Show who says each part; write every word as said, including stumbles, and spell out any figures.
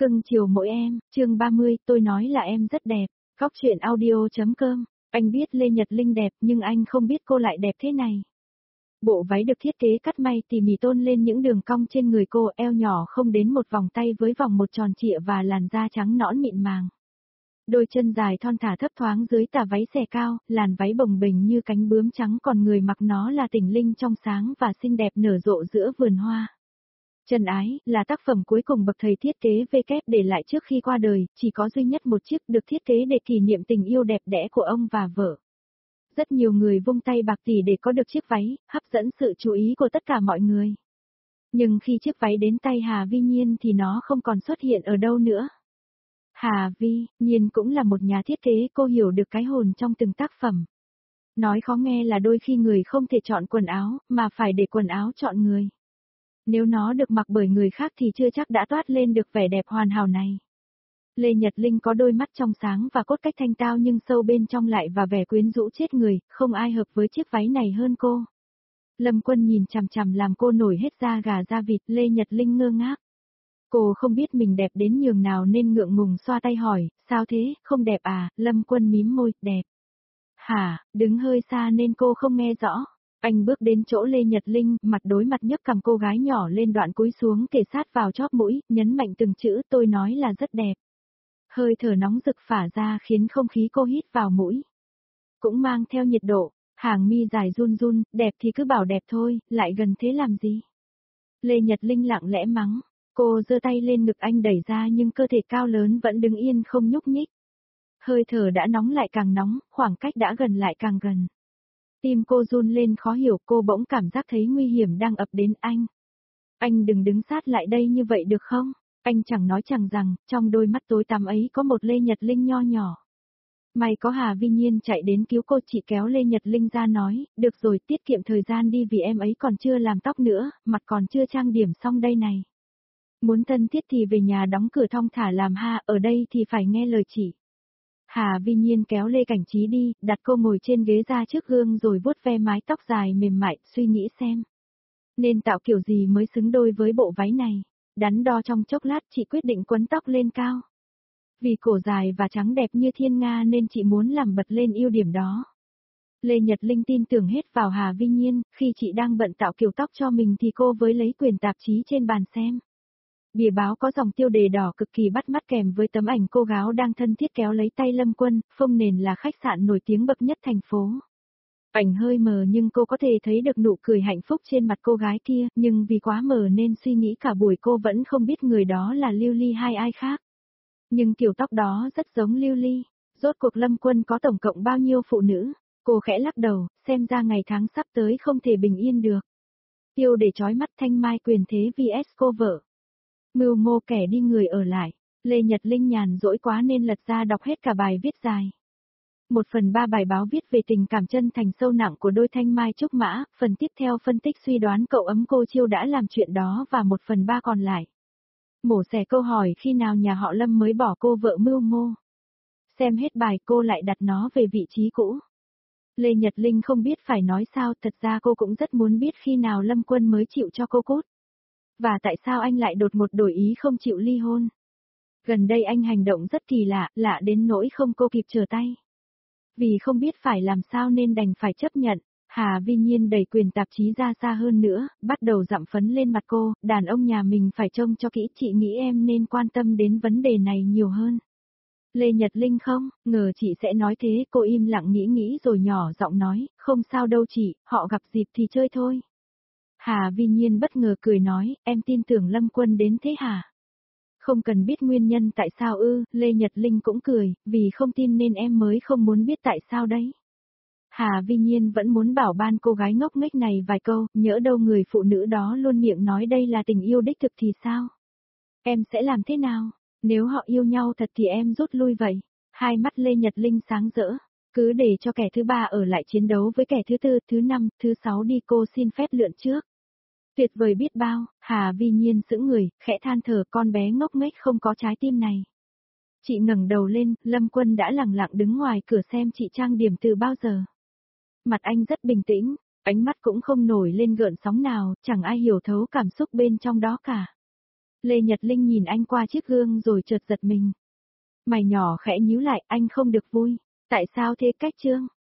Speaker 1: Cưng chiều mỗi em, chương ba mươi, tôi nói là em rất đẹp. Góc truyện audio.com. Anh biết Lê Nhật Linh đẹp nhưng anh không biết cô lại đẹp thế này. Bộ váy được thiết kế cắt may tỉ mỉ tôn lên những đường cong trên người cô, eo nhỏ không đến một vòng tay với vòng một tròn trịa và làn da trắng nõn mịn màng. Đôi chân dài thon thả thấp thoáng dưới tà váy xẻ cao, làn váy bồng bềnh như cánh bướm trắng, còn người mặc nó là tỉnh linh trong sáng và xinh đẹp nở rộ giữa vườn hoa. Trần Ái là tác phẩm cuối cùng bậc thầy thiết kế vê kép để lại trước khi qua đời, chỉ có duy nhất một chiếc được thiết kế để kỷ niệm tình yêu đẹp đẽ của ông và vợ. Rất nhiều người vung tay bạc tỷ để có được chiếc váy, hấp dẫn sự chú ý của tất cả mọi người. Nhưng khi chiếc váy đến tay Hà Vi Nhiên thì nó không còn xuất hiện ở đâu nữa. Hà Vi Nhiên cũng là một nhà thiết kế, cô hiểu được cái hồn trong từng tác phẩm. Nói khó nghe là đôi khi người không thể chọn quần áo, mà phải để quần áo chọn người. Nếu nó được mặc bởi người khác thì chưa chắc đã toát lên được vẻ đẹp hoàn hảo này. Lê Nhật Linh có đôi mắt trong sáng và cốt cách thanh tao nhưng sâu bên trong lại và vẻ quyến rũ chết người, không ai hợp với chiếc váy này hơn cô. Lâm Quân nhìn chằm chằm làm cô nổi hết da gà da vịt, Lê Nhật Linh ngơ ngác. Cô không biết mình đẹp đến nhường nào nên ngượng ngùng xoa tay hỏi, sao thế, không đẹp à? Lâm Quân mím môi, đẹp. Hả, đứng hơi xa nên cô không nghe rõ. Anh bước đến chỗ Lê Nhật Linh, mặt đối mặt nhấc cằm cô gái nhỏ lên, đoạn cúi xuống kề sát vào chóp mũi, nhấn mạnh từng chữ, tôi nói là rất đẹp. Hơi thở nóng rực phả ra khiến không khí cô hít vào mũi. Cũng mang theo nhiệt độ, hàng mi dài run run, đẹp thì cứ bảo đẹp thôi, lại gần thế làm gì? Lê Nhật Linh lặng lẽ mắng, cô giơ tay lên ngực anh đẩy ra nhưng cơ thể cao lớn vẫn đứng yên không nhúc nhích. Hơi thở đã nóng lại càng nóng, khoảng cách đã gần lại càng gần. Tim cô run lên khó hiểu, cô bỗng cảm giác thấy nguy hiểm đang ập đến anh. Anh đừng đứng sát lại đây như vậy được không? Anh chẳng nói chẳng rằng, trong đôi mắt tối tăm ấy có một Lê Nhật Linh nho nhỏ. May có Hà Vi Nhiên chạy đến cứu cô, chị kéo Lê Nhật Linh ra nói, được rồi, tiết kiệm thời gian đi vì em ấy còn chưa làm tóc nữa, mặt còn chưa trang điểm xong đây này. Muốn thân thiết thì về nhà đóng cửa thong thả làm ha, ở đây thì phải nghe lời chị. Hà Vi Nhiên kéo Lê Cảnh Trí đi, đặt cô ngồi trên ghế ra trước gương rồi vuốt ve mái tóc dài mềm mại, suy nghĩ xem. Nên tạo kiểu gì mới xứng đôi với bộ váy này. Đắn đo trong chốc lát chị quyết định quấn tóc lên cao. Vì cổ dài và trắng đẹp như thiên nga nên chị muốn làm bật lên ưu điểm đó. Lê Nhật Linh tin tưởng hết vào Hà Vi Nhiên, khi chị đang bận tạo kiểu tóc cho mình thì cô với lấy quyển tạp chí trên bàn xem. Bìa báo có dòng tiêu đề đỏ cực kỳ bắt mắt kèm với tấm ảnh cô gái đang thân thiết kéo lấy tay Lâm Quân, phông nền là khách sạn nổi tiếng bậc nhất thành phố. Ảnh hơi mờ nhưng cô có thể thấy được nụ cười hạnh phúc trên mặt cô gái kia, nhưng vì quá mờ nên suy nghĩ cả buổi cô vẫn không biết người đó là Lưu Ly hay ai khác. Nhưng kiểu tóc đó rất giống Lưu Ly. Rốt cuộc Lâm Quân có tổng cộng bao nhiêu phụ nữ? Cô khẽ lắc đầu, xem ra ngày tháng sắp tới không thể bình yên được. Tiêu để trói mắt Thanh Mai quyền thế vs cô vợ. Mưu mô kẻ đi người ở lại. Lê Nhật Linh nhàn rỗi quá nên lật ra đọc hết cả bài viết dài. Một phần ba bài báo viết về tình cảm chân thành sâu nặng của đôi Thanh Mai Trúc Mã, phần tiếp theo phân tích suy đoán cậu ấm cô Chiêu đã làm chuyện đó và một phần ba còn lại. Mổ xẻ câu hỏi khi nào nhà họ Lâm mới bỏ cô vợ mưu mô. Xem hết bài cô lại đặt nó về vị trí cũ. Lê Nhật Linh không biết phải nói sao, thật ra cô cũng rất muốn biết khi nào Lâm Quân mới chịu cho cô cút. Và tại sao anh lại đột ngột đổi ý không chịu ly hôn. Gần đây anh hành động rất kỳ lạ, lạ đến nỗi không cô kịp trở tay. Vì không biết phải làm sao nên đành phải chấp nhận, Hà Vi Nhiên đẩy quyền tạp chí ra xa hơn nữa, bắt đầu dặm phấn lên mặt cô, đàn ông nhà mình phải trông cho kỹ, chị nghĩ em nên quan tâm đến vấn đề này nhiều hơn. Lê Nhật Linh không, ngờ chị sẽ nói thế, cô im lặng nghĩ nghĩ rồi nhỏ giọng nói, không sao đâu chị, họ gặp dịp thì chơi thôi. Hà Vi Nhiên bất ngờ cười nói, em tin tưởng Lâm Quân đến thế hả? Không cần biết nguyên nhân tại sao ư, Lê Nhật Linh cũng cười, vì không tin nên em mới không muốn biết tại sao đấy. Hà Vi Nhiên vẫn muốn bảo ban cô gái ngốc nghếch này vài câu, nhỡ đâu người phụ nữ đó luôn miệng nói đây là tình yêu đích thực thì sao? Em sẽ làm thế nào? Nếu họ yêu nhau thật thì em rút lui vậy. Hai mắt Lê Nhật Linh sáng rỡ, cứ để cho kẻ thứ ba ở lại chiến đấu với kẻ thứ tư, thứ năm, thứ sáu đi, cô xin phép lượn trước. Tuyệt vời biết bao, Hà Vi Nhiên sững người, khẽ than thở, con bé ngốc nghếch không có trái tim này. Chị ngẩng đầu lên, Lâm Quân đã lặng lặng đứng ngoài cửa xem chị trang điểm từ bao giờ. Mặt anh rất bình tĩnh, ánh mắt cũng không nổi lên gợn sóng nào, chẳng ai hiểu thấu cảm xúc bên trong đó cả. Lê Nhật Linh nhìn anh qua chiếc gương rồi chợt giật mình. Mày nhỏ khẽ nhíu lại, anh không được vui. Tại sao thế Cách Trương?